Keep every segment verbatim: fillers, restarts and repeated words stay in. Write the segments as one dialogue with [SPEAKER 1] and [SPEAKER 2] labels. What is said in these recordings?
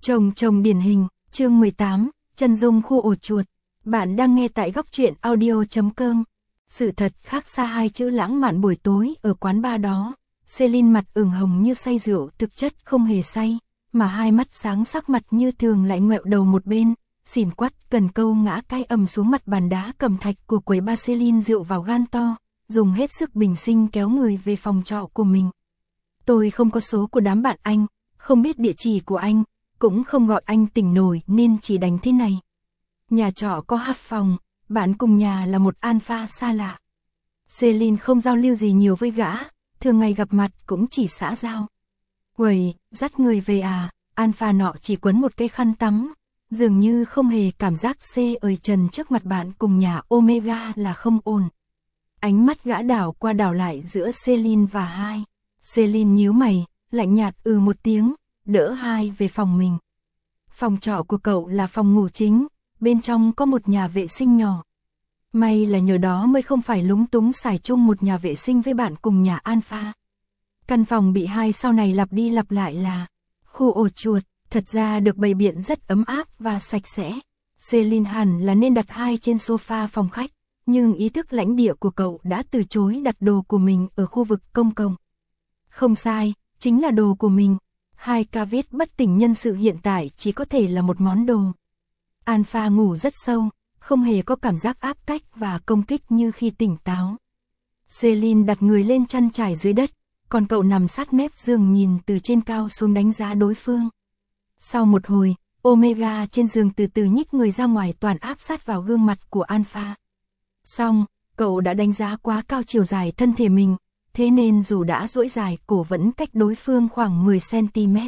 [SPEAKER 1] Chồng chồng điển hình, chương mười tám, chân dung khu ổ chuột. Bạn đang nghe tại góc truyện audio chấm com. Sự thật khác xa hai chữ lãng mạn buổi tối ở quán bar đó. Celine mặt ửng hồng như say rượu, thực chất không hề say, mà hai mắt sáng sắc mặt như thường lại ngoẹo đầu một bên, xỉn quắt cần câu ngã cái ầm xuống mặt bàn đá cẩm thạch của quầy bar. Celine rượu vào gan to, dùng hết sức bình sinh kéo người về phòng trọ của mình. Tôi không có số của đám bạn anh, không biết địa chỉ của anh, cũng không gọi anh tỉnh nổi nên chỉ đánh thế này. Nhà trọ có hai phòng, bạn cùng nhà là một alpha xa lạ. Celine không giao lưu gì nhiều với gã, thường ngày gặp mặt cũng chỉ xã giao. Uầy, dắt người về à, alpha nọ chỉ quấn một cái khăn tắm, dường như không hề cảm giác xê ời trần trước mặt bạn cùng nhà Omega là không ổn. Ánh mắt gã đảo qua đảo lại giữa Celine và hai. Celine nhíu mày, lạnh nhạt ừ một tiếng, đỡ hai về phòng mình. Phòng trọ của cậu là phòng ngủ chính, bên trong có một nhà vệ sinh nhỏ. May là nhờ đó mới không phải lúng túng xài chung một nhà vệ sinh với bạn cùng nhà alpha. Căn phòng bị hai sau này lặp đi lặp lại là khu ổ chuột, thật ra được bày biện rất ấm áp và sạch sẽ. Celine hẳn là nên đặt hai trên sofa phòng khách, nhưng ý thức lãnh địa của cậu đã từ chối đặt đồ của mình ở khu vực công cộng. Không sai, chính là đồ của mình. Hai ca viết bất tỉnh nhân sự hiện tại chỉ có thể là một món đồ. Alpha ngủ rất sâu, không hề có cảm giác áp cách và công kích như khi tỉnh táo. Celine đặt người lên chăn trải dưới đất, còn cậu nằm sát mép giường nhìn từ trên cao xuống đánh giá đối phương. Sau một hồi, Omega trên giường từ từ nhích người ra ngoài, toàn áp sát vào gương mặt của Alpha. Xong, cậu đã đánh giá quá cao chiều dài thân thể mình, thế nên dù đã duỗi dài cổ vẫn cách đối phương khoảng mười xăng-ti-mét.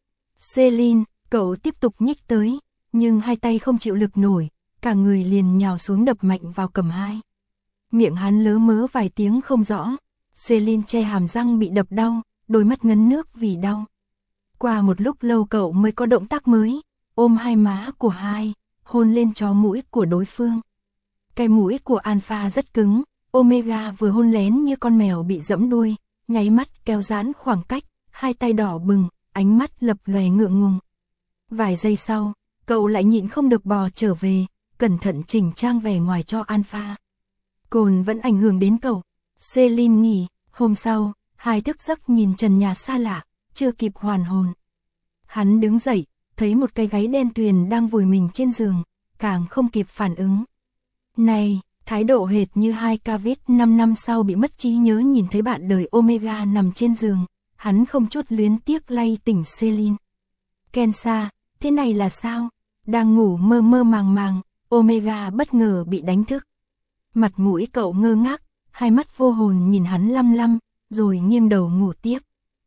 [SPEAKER 1] Celine, cậu tiếp tục nhích tới, nhưng hai tay không chịu lực nổi, cả người liền nhào xuống đập mạnh vào cầm hai. Miệng hắn lớ mớ vài tiếng không rõ, Celine che hàm răng bị đập đau, đôi mắt ngấn nước vì đau. Qua một lúc lâu cậu mới có động tác mới, ôm hai má của hai, hôn lên chó mũi của đối phương. Cái mũi của Alpha rất cứng, Omega vừa hôn lén như con mèo bị giẫm đuôi, nháy mắt kéo giãn khoảng cách, hai tay đỏ bừng, ánh mắt lập lòe ngượng ngùng. Vài giây sau, cậu lại nhịn không được bò trở về, cẩn thận chỉnh trang vẻ ngoài cho Alpha. Cồn vẫn ảnh hưởng đến cậu. Celine nghỉ, hôm sau, hai thức giấc nhìn trần nhà xa lạ, chưa kịp hoàn hồn. Hắn đứng dậy, thấy một cái gáy đen tuyền đang vùi mình trên giường, càng không kịp phản ứng. Này, thái độ hệt như hai ca viết năm năm sau bị mất trí nhớ nhìn thấy bạn đời Omega nằm trên giường, hắn không chút luyến tiếc lay tỉnh Celine. Kensa, thế này là sao? Đang ngủ mơ mơ màng màng, Omega bất ngờ bị đánh thức. Mặt mũi cậu ngơ ngác, hai mắt vô hồn nhìn hắn lăm lăm, rồi nghiêng đầu ngủ tiếp.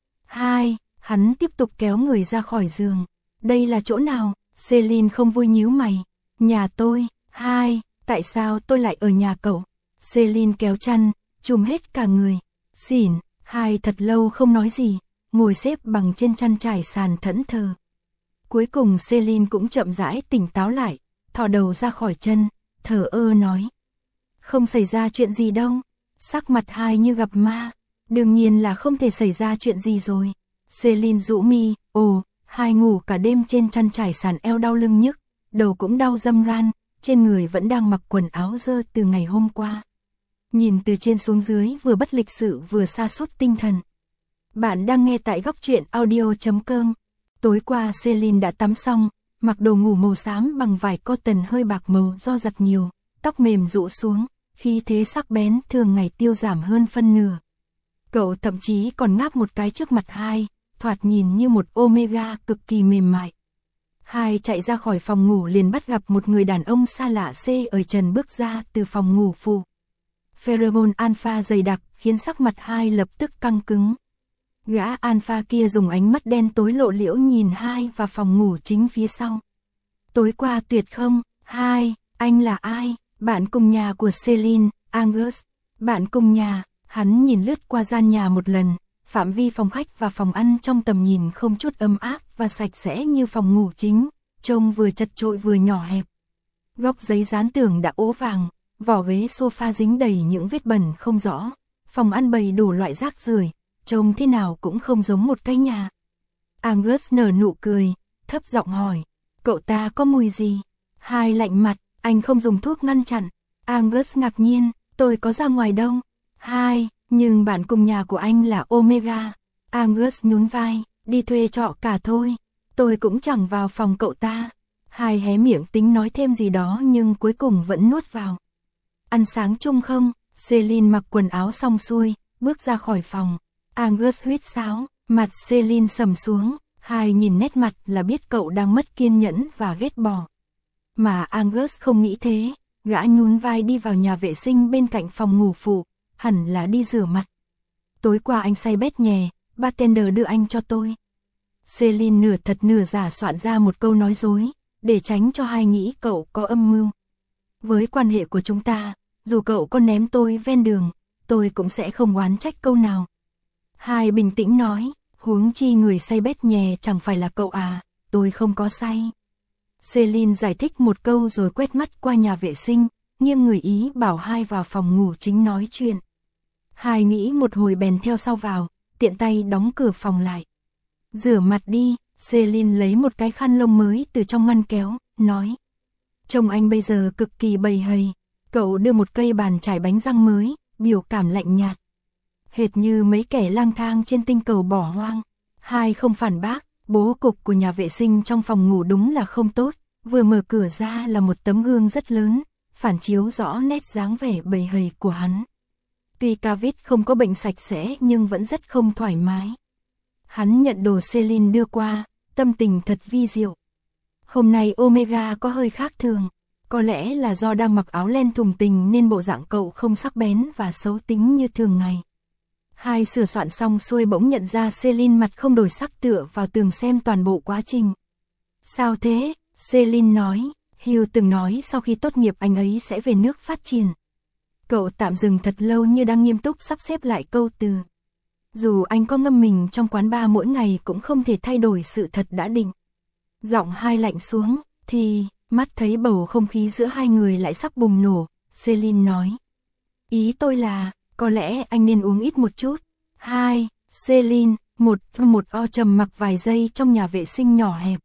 [SPEAKER 1] Hai, hắn tiếp tục kéo người ra khỏi giường. Đây là chỗ nào? Celine không vui nhíu mày. Nhà tôi. Hai, tại sao tôi lại ở nhà cậu? Celine kéo chăn, trùm hết cả người. Xỉn, hai thật lâu không nói gì, ngồi xếp bằng trên chăn trải sàn thẫn thờ. Cuối cùng Celine cũng chậm rãi tỉnh táo lại, thò đầu ra khỏi chân, thờ ơ nói. Không xảy ra chuyện gì đâu. Sắc mặt hai như gặp ma. Đương nhiên là không thể xảy ra chuyện gì rồi. Celine rũ mi, ồ, hai ngủ cả đêm trên chăn trải sàn, eo đau lưng nhức, đầu cũng đau râm ran, trên người vẫn đang mặc quần áo dơ từ ngày hôm qua. Nhìn từ trên xuống dưới vừa bất lịch sự vừa sa sút tinh thần. Bạn đang nghe tại góc truyện audio chấm com. Tối qua Celine đã tắm xong, mặc đồ ngủ màu xám bằng vải cotton hơi bạc màu do giặt nhiều, tóc mềm rũ xuống, khí thế sắc bén thường ngày tiêu giảm hơn phân nửa. Cậu thậm chí còn ngáp một cái trước mặt hai, thoạt nhìn như một Omega cực kỳ mềm mại. Hai chạy ra khỏi phòng ngủ liền bắt gặp một người đàn ông xa lạ xê ở trần bước ra từ phòng ngủ phụ. Pheromone alpha dày đặc khiến sắc mặt hai lập tức căng cứng. Gã alpha kia dùng ánh mắt đen tối lộ liễu nhìn hai và phòng ngủ chính phía sau. Tối qua tuyệt không? Hai, anh là ai? Bạn cùng nhà của Celine, Angus. Bạn cùng nhà. Hắn nhìn lướt qua gian nhà một lần, phạm vi phòng khách và phòng ăn trong tầm nhìn không chút ấm áp và sạch sẽ như phòng ngủ chính, trông vừa chật chội vừa nhỏ hẹp. Góc giấy dán tường đã ố vàng, vỏ ghế sofa dính đầy những vết bẩn không rõ, phòng ăn bày đủ loại rác rưởi, trông thế nào cũng không giống một cái nhà. Angus nở nụ cười, thấp giọng hỏi, cậu ta có mùi gì? Hai lạnh mặt, anh không dùng thuốc ngăn chặn. Angus ngạc nhiên, tôi có ra ngoài đâu. Hai, nhưng bạn cùng nhà của anh là Omega. Angus nhún vai, đi thuê trọ cả thôi. Tôi cũng chẳng vào phòng cậu ta. Hai hé miệng tính nói thêm gì đó nhưng cuối cùng vẫn nuốt vào. Ăn sáng chung không? Celine mặc quần áo xong xuôi, bước ra khỏi phòng. Angus huýt sáo, mặt Celine sầm xuống. Hai nhìn nét mặt là biết cậu đang mất kiên nhẫn và ghét bỏ. Mà Angus không nghĩ thế, gã nhún vai đi vào nhà vệ sinh bên cạnh phòng ngủ phụ, hẳn là đi rửa mặt. Tối qua anh say bét nhè, bartender đưa anh cho tôi. Celine nửa thật nửa giả soạn ra một câu nói dối, để tránh cho Hai nghĩ cậu có âm mưu. Với quan hệ của chúng ta, dù cậu có ném tôi ven đường, tôi cũng sẽ không oán trách câu nào. Hai bình tĩnh nói, huống chi người say bét nhè chẳng phải là cậu à, tôi không có say. Celine giải thích một câu rồi quét mắt qua nhà vệ sinh, nghiêng người ý bảo Hai vào phòng ngủ chính nói chuyện. Hai nghĩ một hồi bèn theo sau vào, tiện tay đóng cửa phòng lại. Rửa mặt đi, Celine lấy một cái khăn lông mới từ trong ngăn kéo, nói. Trông anh bây giờ cực kỳ bầy hầy, cậu đưa một cây bàn chải bánh răng mới, biểu cảm lạnh nhạt. Hệt như mấy kẻ lang thang trên tinh cầu bỏ hoang. Hai không phản bác, bố cục của nhà vệ sinh trong phòng ngủ đúng là không tốt, vừa mở cửa ra là một tấm gương rất lớn, phản chiếu rõ nét dáng vẻ bầy hầy của hắn. Tuy David không có bệnh sạch sẽ nhưng vẫn rất không thoải mái. Hắn nhận đồ Celine đưa qua, tâm tình thật vi diệu. Hôm nay Omega có hơi khác thường, có lẽ là do đang mặc áo len thùng tình nên bộ dạng cậu không sắc bén và xấu tính như thường ngày. Hai sửa soạn xong xuôi bỗng nhận ra Celine mặt không đổi sắc tựa vào tường xem toàn bộ quá trình. Sao thế? Celine nói, Hugh từng nói sau khi tốt nghiệp anh ấy sẽ về nước phát triển. Cậu tạm dừng thật lâu như đang nghiêm túc sắp xếp lại câu từ. Dù anh có ngâm mình trong quán bar mỗi ngày cũng không thể thay đổi sự thật đã định. Giọng Hai lạnh xuống, thì, mắt thấy bầu không khí giữa hai người lại sắp bùng nổ, Celine nói. Ý tôi là, có lẽ anh nên uống ít một chút. Hai, Celine, một, một o trầm mặc vài giây trong nhà vệ sinh nhỏ hẹp.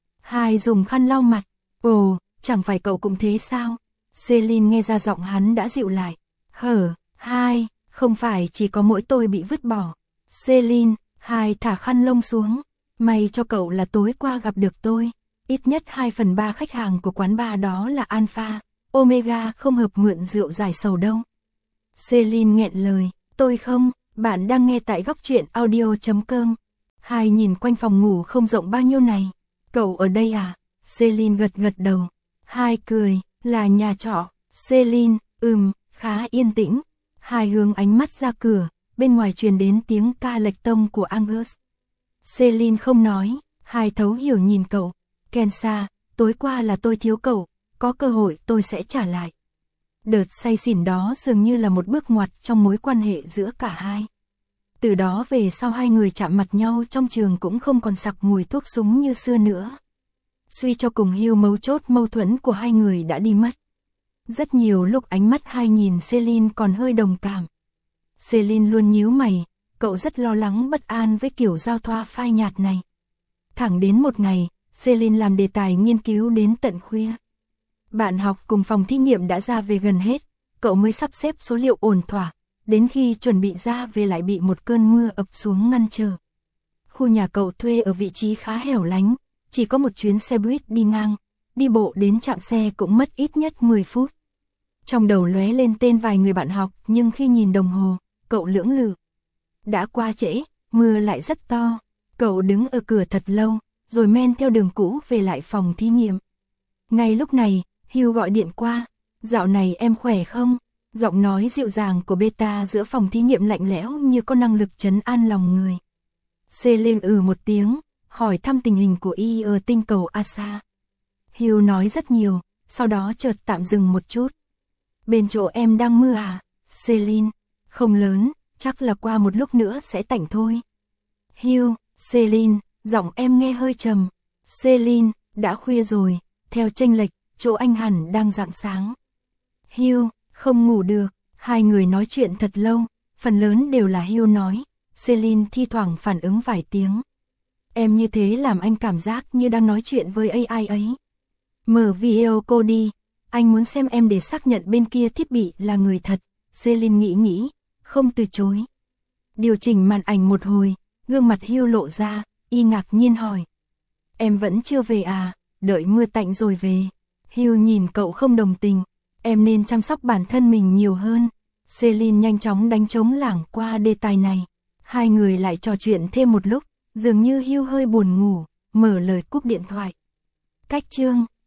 [SPEAKER 1] Hai dùng khăn lau mặt, ồ, chẳng phải cậu cũng thế sao? Celine nghe ra giọng hắn đã dịu lại. Hở, Hai, không phải chỉ có mỗi tôi bị vứt bỏ. Celine, Hai thả khăn lông xuống. May cho cậu là tối qua gặp được tôi. Ít nhất hai phần ba khách hàng của quán bar đó là Alpha, Omega không hợp mượn rượu giải sầu đâu. Celine nghẹn lời, tôi không, bạn đang nghe tại góc truyện audio chấm com. Hai nhìn quanh phòng ngủ không rộng bao nhiêu này. Cậu ở đây à? Celine gật gật đầu. Hai cười, là nhà trọ. Celine, ừm, khá yên tĩnh. Hai hướng ánh mắt ra cửa, bên ngoài truyền đến tiếng ca lệch tông của Angus. Celine không nói, Hai thấu hiểu nhìn cậu. Kensa, tối qua là tôi thiếu cậu, có cơ hội tôi sẽ trả lại. Đợt say xỉn đó dường như là một bước ngoặt trong mối quan hệ giữa cả hai. Từ đó về sau hai người chạm mặt nhau trong trường cũng không còn sặc mùi thuốc súng như xưa nữa. Suy cho cùng Hugh mấu chốt mâu thuẫn của hai người đã đi mất. Rất nhiều lúc ánh mắt Hai nhìn Celine còn hơi đồng cảm. Celine luôn nhíu mày, cậu rất lo lắng bất an với kiểu giao thoa phai nhạt này. Thẳng đến một ngày, Celine làm đề tài nghiên cứu đến tận khuya. Bạn học cùng phòng thí nghiệm đã ra về gần hết, cậu mới sắp xếp số liệu ổn thỏa, đến khi chuẩn bị ra về lại bị một cơn mưa ập xuống ngăn trở. Khu nhà cậu thuê ở vị trí khá hẻo lánh, chỉ có một chuyến xe buýt đi ngang, đi bộ đến trạm xe cũng mất ít nhất mười phút. Trong đầu lóe lên tên vài người bạn học nhưng khi nhìn đồng hồ, cậu lưỡng lự. Đã qua trễ, mưa lại rất to, cậu đứng ở cửa thật lâu, rồi men theo đường cũ về lại phòng thí nghiệm. Ngay lúc này, Hugh gọi điện qua, dạo này em khỏe không? Giọng nói dịu dàng của Beta giữa phòng thí nghiệm lạnh lẽo như có năng lực trấn an lòng người. Celine ừ một tiếng, hỏi thăm tình hình của y ở tinh cầu Asa. Hugh nói rất nhiều, sau đó chợt tạm dừng một chút. Bên chỗ em đang mưa à? Celine, không lớn, chắc là qua một lúc nữa sẽ tạnh thôi. Hugh, Celine, giọng em nghe hơi trầm. Celine, đã khuya rồi, theo chênh lệch, chỗ anh hẳn đang rạng sáng. Hugh, không ngủ được, hai người nói chuyện thật lâu, phần lớn đều là Hugh nói, Celine thi thoảng phản ứng vài tiếng. Em như thế làm anh cảm giác như đang nói chuyện với a i ấy. Mở video cô đi, anh muốn xem em để xác nhận bên kia thiết bị là người thật. Celine nghĩ nghĩ, không từ chối. Điều chỉnh màn ảnh một hồi, gương mặt Hugh lộ ra, y ngạc nhiên hỏi. Em vẫn chưa về à, đợi mưa tạnh rồi về. Hugh nhìn cậu không đồng tình, em nên chăm sóc bản thân mình nhiều hơn. Celine nhanh chóng đánh trống lảng qua đề tài này. Hai người lại trò chuyện thêm một lúc, dường như Hugh hơi buồn ngủ, mở lời cúp điện thoại. Cách chương